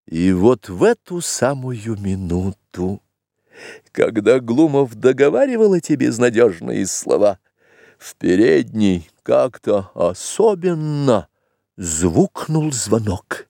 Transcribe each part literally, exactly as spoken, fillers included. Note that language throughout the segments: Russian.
И вот в эту самую минуту, когда Глумов договаривал эти безнадежные слова, в передней как-то особенно звукнул звонок.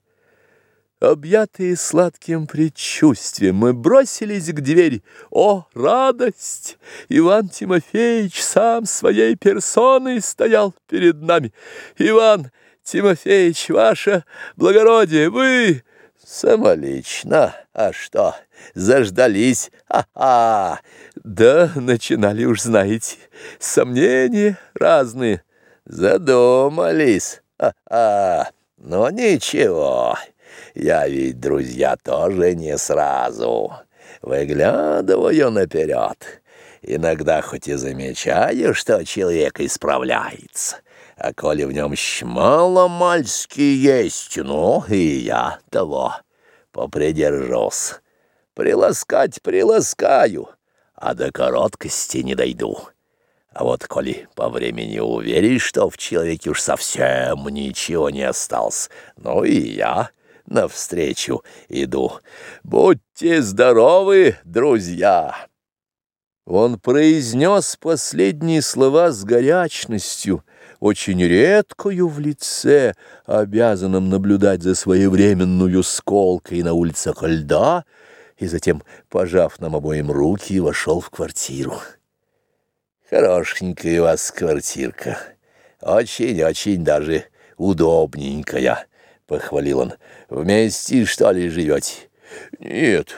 Объятые сладким предчувствием, мы бросились к двери. О, радость! Иван Тимофеевич сам своей персоной стоял перед нами. Иван Тимофеевич, ваше благородие, вы... Самолично. А что, заждались? Ха-ха! Да, начинали уж, знаете, сомнения разные. Задумались. Ха-ха! Но ничего, я ведь, друзья, тоже не сразу. Выглядываю наперед. Иногда хоть и замечаю, что человек исправляется, а коли в нем мало-мальски есть, ну, и я того попридержусь. Приласкать приласкаю, а до короткости не дойду. А вот коли по времени уверишь, что в человеке уж совсем ничего не осталось, ну и я навстречу иду. Будьте здоровы, друзья!» Он произнес последние слова с горячностью, очень редкою в лице, обязанном наблюдать за своевременную сколкой на улицах льда, и затем, пожав нам обоим руки, вошел в квартиру. «Хорошенькая у вас квартирка, очень-очень даже удобненькая», — похвалил он. «Вместе, что ли, живете?» «Нет,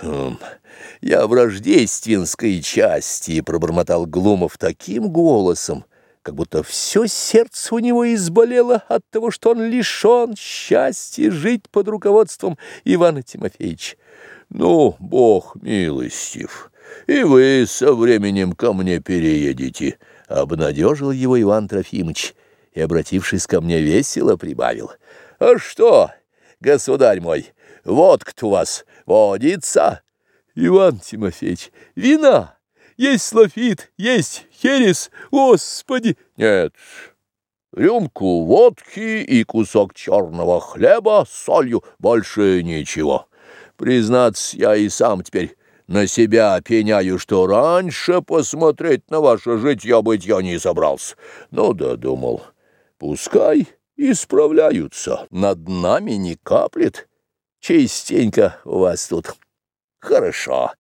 я в рождественской части», — пробормотал Глумов таким голосом, как будто все сердце у него изболело от того, что он лишен счастья жить под руководством Ивана Тимофеевича. «Ну, Бог милостив, и вы со временем ко мне переедете», — обнадежил его Иван Трофимович и, обратившись ко мне, весело прибавил. «А что, государь мой, водка-то у вас водится?» «Иван Тимофеевич, вина, есть лафит, есть херес, Господи!» «Нет, рюмку водки и кусок черного хлеба с солью, больше ничего. Признаться, я и сам теперь на себя пеняю, что раньше посмотреть на ваше житье-бытье не собрался. Ну да думал, пускай исправляются, над нами не каплет. Частенько у вас тут. Хорошо».